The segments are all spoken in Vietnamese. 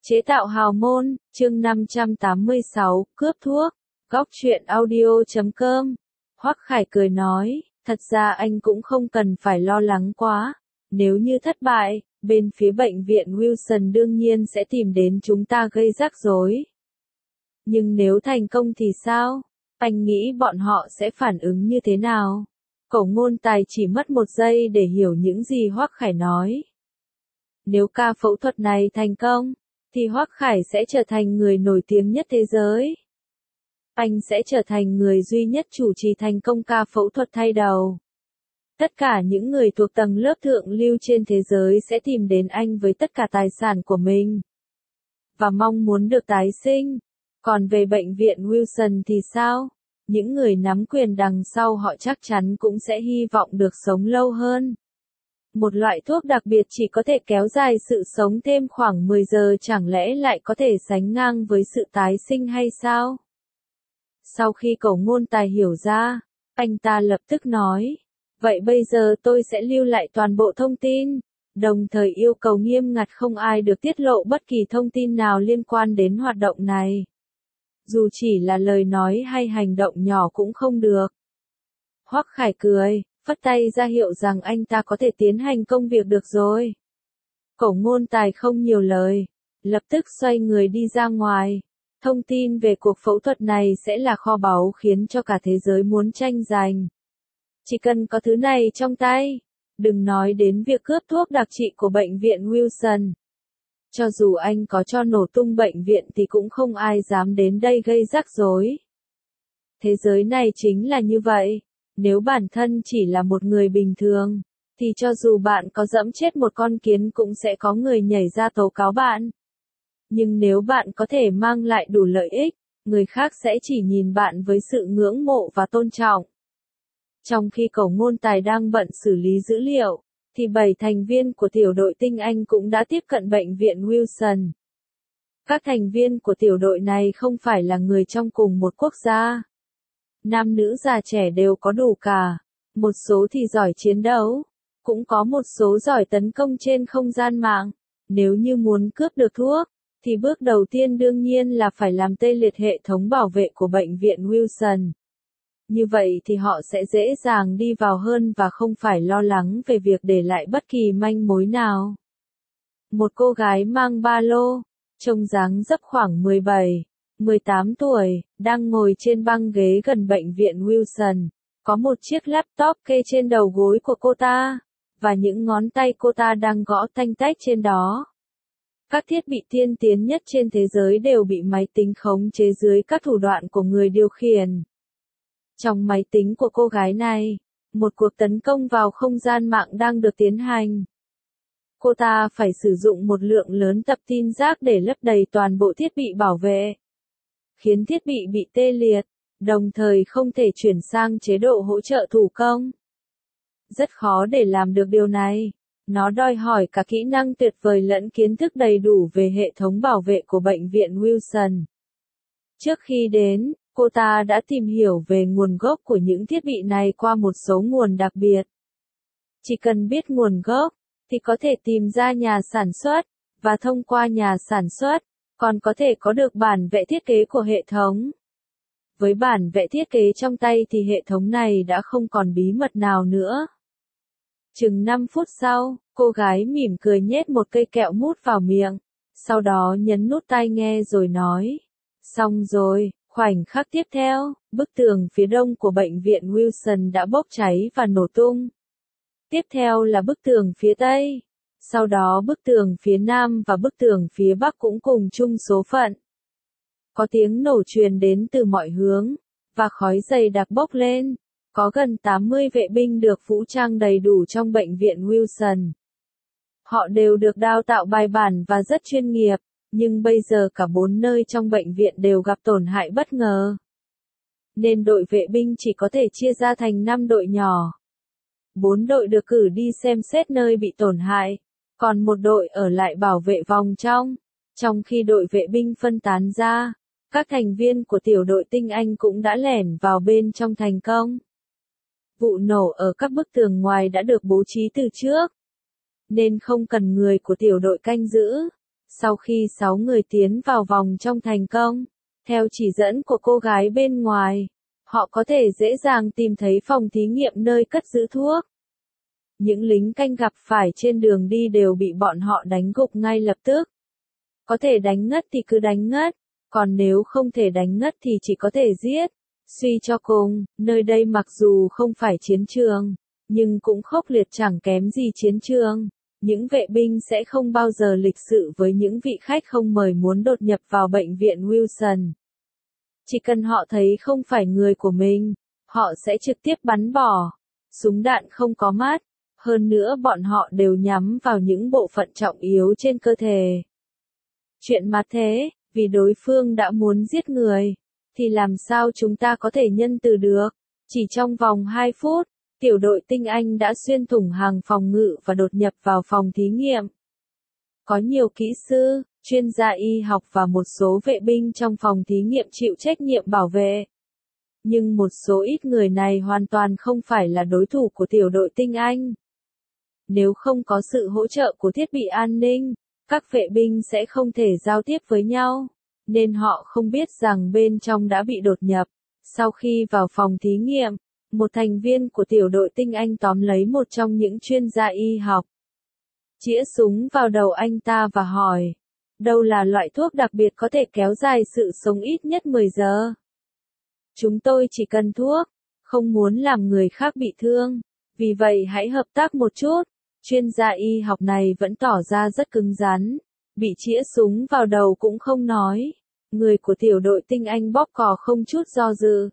Chế tạo hào môn, chương 586, cướp thuốc, góc truyện audio.com. Hoắc Khải cười nói, thật ra anh cũng không cần phải lo lắng quá. Nếu như thất bại, bên phía bệnh viện Wilson đương nhiên sẽ tìm đến chúng ta gây rắc rối. Nhưng nếu thành công thì sao? Anh nghĩ bọn họ sẽ phản ứng như thế nào? Cổ Ngôn Tài chỉ mất một giây để hiểu những gì Hoắc Khải nói. Nếu ca phẫu thuật này thành công, thì Hoắc Khải sẽ trở thành người nổi tiếng nhất thế giới. Anh sẽ trở thành người duy nhất chủ trì thành công ca phẫu thuật thay đầu. Tất cả những người thuộc tầng lớp thượng lưu trên thế giới sẽ tìm đến anh với tất cả tài sản của mình. Và mong muốn được tái sinh. Còn về bệnh viện Wilson thì sao? Những người nắm quyền đằng sau họ chắc chắn cũng sẽ hy vọng được sống lâu hơn. Một loại thuốc đặc biệt chỉ có thể kéo dài sự sống thêm khoảng 10 giờ chẳng lẽ lại có thể sánh ngang với sự tái sinh hay sao? Sau khi Cổ Ngôn Tài hiểu ra, anh ta lập tức nói, vậy bây giờ tôi sẽ lưu lại toàn bộ thông tin, đồng thời yêu cầu nghiêm ngặt không ai được tiết lộ bất kỳ thông tin nào liên quan đến hoạt động này. Dù chỉ là lời nói hay hành động nhỏ cũng không được. Hoắc Khải cười, phất tay ra hiệu rằng anh ta có thể tiến hành công việc được rồi. Cổ Ngôn Tài không nhiều lời, lập tức xoay người đi ra ngoài. Thông tin về cuộc phẫu thuật này sẽ là kho báu khiến cho cả thế giới muốn tranh giành. Chỉ cần có thứ này trong tay, đừng nói đến việc cướp thuốc đặc trị của bệnh viện Wilson. Cho dù anh có cho nổ tung bệnh viện thì cũng không ai dám đến đây gây rắc rối. Thế giới này chính là như vậy. Nếu bản thân chỉ là một người bình thường, thì cho dù bạn có dẫm chết một con kiến cũng sẽ có người nhảy ra tố cáo bạn. Nhưng nếu bạn có thể mang lại đủ lợi ích, người khác sẽ chỉ nhìn bạn với sự ngưỡng mộ và tôn trọng. Trong khi Cổ Ngôn Tài đang bận xử lý dữ liệu, thì 7 thành viên của tiểu đội tinh Anh cũng đã tiếp cận bệnh viện Wilson. Các thành viên của tiểu đội này không phải là người trong cùng một quốc gia. Nam nữ già trẻ đều có đủ cả, một số thì giỏi chiến đấu, cũng có một số giỏi tấn công trên không gian mạng. Nếu như muốn cướp được thuốc, thì bước đầu tiên đương nhiên là phải làm tê liệt hệ thống bảo vệ của bệnh viện Wilson. Như vậy thì họ sẽ dễ dàng đi vào hơn và không phải lo lắng về việc để lại bất kỳ manh mối nào. Một cô gái mang ba lô, trông dáng dấp khoảng 17-18 tuổi, đang ngồi trên băng ghế gần bệnh viện Wilson. Có một chiếc laptop kê trên đầu gối của cô ta, và những ngón tay cô ta đang gõ tanh tách trên đó. Các thiết bị tiên tiến nhất trên thế giới đều bị máy tính khống chế dưới các thủ đoạn của người điều khiển. Trong máy tính của cô gái này, một cuộc tấn công vào không gian mạng đang được tiến hành. Cô ta phải sử dụng một lượng lớn tập tin rác để lấp đầy toàn bộ thiết bị bảo vệ, khiến thiết bị tê liệt, đồng thời không thể chuyển sang chế độ hỗ trợ thủ công. Rất khó để làm được điều này. Nó đòi hỏi cả kỹ năng tuyệt vời lẫn kiến thức đầy đủ về hệ thống bảo vệ của bệnh viện Wilson. Trước khi đến, cô ta đã tìm hiểu về nguồn gốc của những thiết bị này qua một số nguồn đặc biệt. Chỉ cần biết nguồn gốc, thì có thể tìm ra nhà sản xuất, và thông qua nhà sản xuất, còn có thể có được bản vẽ thiết kế của hệ thống. Với bản vẽ thiết kế trong tay thì hệ thống này đã không còn bí mật nào nữa. Chừng 5 phút sau, cô gái mỉm cười nhét một cây kẹo mút vào miệng, sau đó nhấn nút tai nghe rồi nói, xong rồi. Khoảnh khắc tiếp theo, bức tường phía đông của bệnh viện Wilson đã bốc cháy và nổ tung. Tiếp theo là bức tường phía tây. Sau đó bức tường phía nam và bức tường phía bắc cũng cùng chung số phận. Có tiếng nổ truyền đến từ mọi hướng, và khói dày đặc bốc lên. Có gần 80 vệ binh được vũ trang đầy đủ trong bệnh viện Wilson. Họ đều được đào tạo bài bản và rất chuyên nghiệp. Nhưng bây giờ cả 4 nơi trong bệnh viện đều gặp tổn hại bất ngờ. Nên đội vệ binh chỉ có thể chia ra thành 5 đội nhỏ. 4 đội được cử đi xem xét nơi bị tổn hại, còn một đội ở lại bảo vệ vòng trong. Trong khi đội vệ binh phân tán ra, các thành viên của tiểu đội tinh Anh cũng đã lẻn vào bên trong thành công. Vụ nổ ở các bức tường ngoài đã được bố trí từ trước, nên không cần người của tiểu đội canh giữ. Sau khi 6 người tiến vào vòng trong thành công, theo chỉ dẫn của cô gái bên ngoài, họ có thể dễ dàng tìm thấy phòng thí nghiệm nơi cất giữ thuốc. Những lính canh gặp phải trên đường đi đều bị bọn họ đánh gục ngay lập tức. Có thể đánh ngất thì cứ đánh ngất, còn nếu không thể đánh ngất thì chỉ có thể giết. Suy cho cùng, nơi đây mặc dù không phải chiến trường, nhưng cũng khốc liệt chẳng kém gì chiến trường. Những vệ binh sẽ không bao giờ lịch sự với những vị khách không mời muốn đột nhập vào bệnh viện Wilson. Chỉ cần họ thấy không phải người của mình, họ sẽ trực tiếp bắn bỏ. Súng đạn không có mắt, hơn nữa bọn họ đều nhắm vào những bộ phận trọng yếu trên cơ thể. Chuyện mà thế, vì đối phương đã muốn giết người, thì làm sao chúng ta có thể nhân từ được? Chỉ trong vòng 2 phút, tiểu đội tinh Anh đã xuyên thủng hàng phòng ngự và đột nhập vào phòng thí nghiệm. Có nhiều kỹ sư, chuyên gia y học và một số vệ binh trong phòng thí nghiệm chịu trách nhiệm bảo vệ. Nhưng một số ít người này hoàn toàn không phải là đối thủ của tiểu đội tinh Anh. Nếu không có sự hỗ trợ của thiết bị an ninh, các vệ binh sẽ không thể giao tiếp với nhau, nên họ không biết rằng bên trong đã bị đột nhập. Sau khi vào phòng thí nghiệm, một thành viên của tiểu đội tinh Anh tóm lấy một trong những chuyên gia y học. Chĩa súng vào đầu anh ta và hỏi, đâu là loại thuốc đặc biệt có thể kéo dài sự sống ít nhất 10 giờ? Chúng tôi chỉ cần thuốc, không muốn làm người khác bị thương, vì vậy hãy hợp tác một chút. Chuyên gia y học này vẫn tỏ ra rất cứng rắn, bị chĩa súng vào đầu cũng không nói. Người của tiểu đội tinh Anh bóp cò không chút do dự.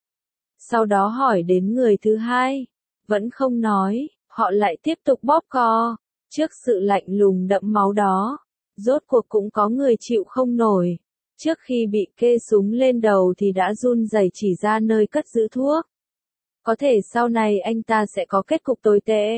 Sau đó hỏi đến người thứ hai, vẫn không nói, họ lại tiếp tục bóp cò. Trước sự lạnh lùng đẫm máu đó, rốt cuộc cũng có người chịu không nổi. Trước khi bị kê súng lên đầu thì đã run rẩy chỉ ra nơi cất giữ thuốc. Có thể sau này anh ta sẽ có kết cục tồi tệ.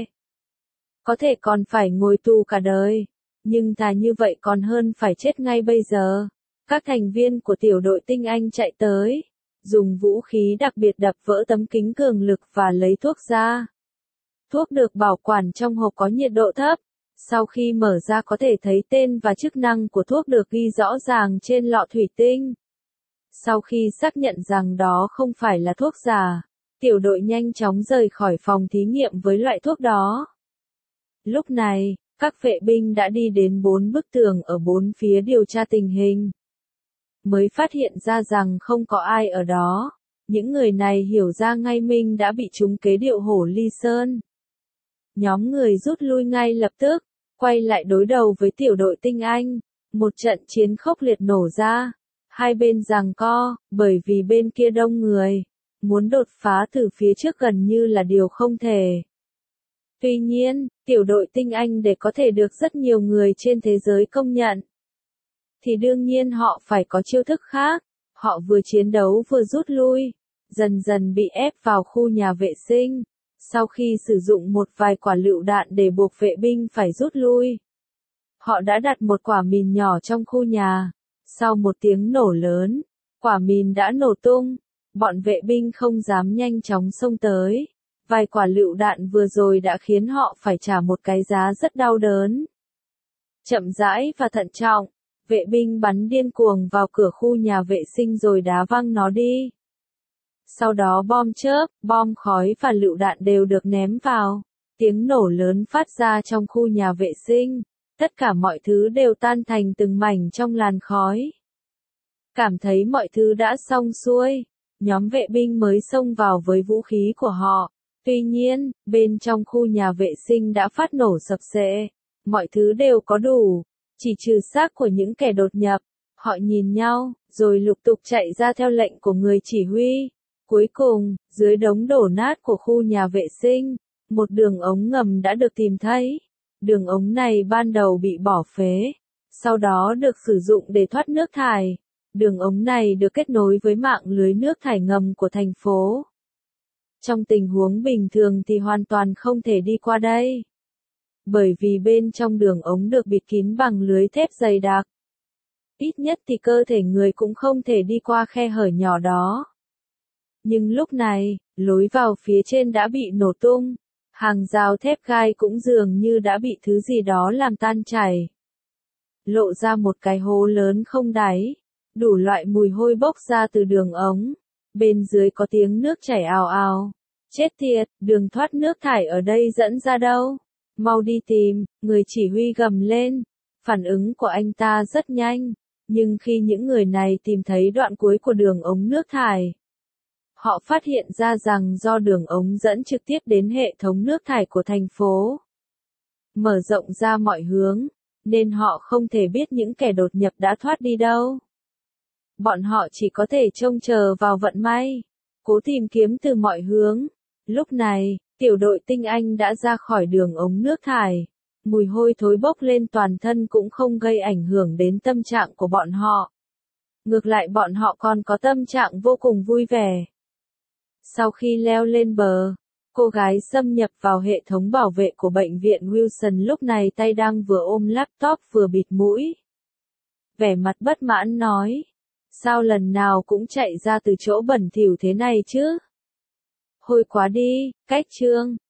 Có thể còn phải ngồi tù cả đời. Nhưng thà như vậy còn hơn phải chết ngay bây giờ. Các thành viên của tiểu đội tinh Anh chạy tới, dùng vũ khí đặc biệt đập vỡ tấm kính cường lực và lấy thuốc ra. Thuốc được bảo quản trong hộp có nhiệt độ thấp. Sau khi mở ra có thể thấy tên và chức năng của thuốc được ghi rõ ràng trên lọ thủy tinh. Sau khi xác nhận rằng đó không phải là thuốc giả, tiểu đội nhanh chóng rời khỏi phòng thí nghiệm với loại thuốc đó. Lúc này, các vệ binh đã đi đến 4 bức tường ở 4 phía điều tra tình hình. Mới phát hiện ra rằng không có ai ở đó. Những người này hiểu ra ngay mình đã bị trúng kế điệu hổ ly sơn. Nhóm người rút lui ngay lập tức, quay lại đối đầu với tiểu đội tinh Anh. Một trận chiến khốc liệt nổ ra. Hai bên giằng co, bởi vì bên kia đông người. Muốn đột phá từ phía trước gần như là điều không thể. Tuy nhiên, tiểu đội tinh Anh để có thể được rất nhiều người trên thế giới công nhận, thì đương nhiên họ phải có chiêu thức khác. Họ vừa chiến đấu vừa rút lui, dần dần bị ép vào khu nhà vệ sinh. Sau khi sử dụng một vài quả lựu đạn để buộc vệ binh phải rút lui, họ đã đặt một quả mìn nhỏ trong khu nhà. Sau một tiếng nổ lớn, quả mìn đã nổ tung. Bọn vệ binh không dám nhanh chóng xông tới. Vài quả lựu đạn vừa rồi đã khiến họ phải trả một cái giá rất đau đớn. Chậm rãi và thận trọng, vệ binh bắn điên cuồng vào cửa khu nhà vệ sinh rồi đá văng nó đi. Sau đó bom chớp, bom khói và lựu đạn đều được ném vào. Tiếng nổ lớn phát ra trong khu nhà vệ sinh. Tất cả mọi thứ đều tan thành từng mảnh trong làn khói. Cảm thấy mọi thứ đã xong xuôi, nhóm vệ binh mới xông vào với vũ khí của họ. Tuy nhiên, bên trong khu nhà vệ sinh đã phát nổ sập sệ. Mọi thứ đều có đủ, chỉ trừ xác của những kẻ đột nhập. Họ nhìn nhau, rồi lục tục chạy ra theo lệnh của người chỉ huy. Cuối cùng, dưới đống đổ nát của khu nhà vệ sinh, một đường ống ngầm đã được tìm thấy. Đường ống này ban đầu bị bỏ phế, sau đó được sử dụng để thoát nước thải. Đường ống này được kết nối với mạng lưới nước thải ngầm của thành phố. Trong tình huống bình thường thì hoàn toàn không thể đi qua đây. Bởi vì bên trong đường ống được bịt kín bằng lưới thép dày đặc. Ít nhất thì cơ thể người cũng không thể đi qua khe hở nhỏ đó. Nhưng lúc này, lối vào phía trên đã bị nổ tung. Hàng rào thép gai cũng dường như đã bị thứ gì đó làm tan chảy. lộ ra một cái hố lớn không đáy, đủ loại mùi hôi bốc ra từ đường ống, bên dưới có tiếng nước chảy ào ào. Chết tiệt, đường thoát nước thải ở đây dẫn ra đâu? Mau đi tìm, người chỉ huy gầm lên. Phản ứng của anh ta rất nhanh, nhưng khi những người này tìm thấy đoạn cuối của đường ống nước thải, họ phát hiện ra rằng do đường ống dẫn trực tiếp đến hệ thống nước thải của thành phố, mở rộng ra mọi hướng, nên họ không thể biết những kẻ đột nhập đã thoát đi đâu. Bọn họ chỉ có thể trông chờ vào vận may, cố tìm kiếm từ mọi hướng. Lúc này, tiểu đội tinh Anh đã ra khỏi đường ống nước thải. Mùi hôi thối bốc lên toàn thân cũng không gây ảnh hưởng đến tâm trạng của bọn họ. Ngược lại bọn họ còn có tâm trạng vô cùng vui vẻ. Sau khi leo lên bờ, cô gái xâm nhập vào hệ thống bảo vệ của bệnh viện Wilson lúc này tay đang vừa ôm laptop vừa bịt mũi. Vẻ mặt bất mãn nói, sao lần nào cũng chạy ra từ chỗ bẩn thỉu thế này chứ? Hôi quá đi, cách chương.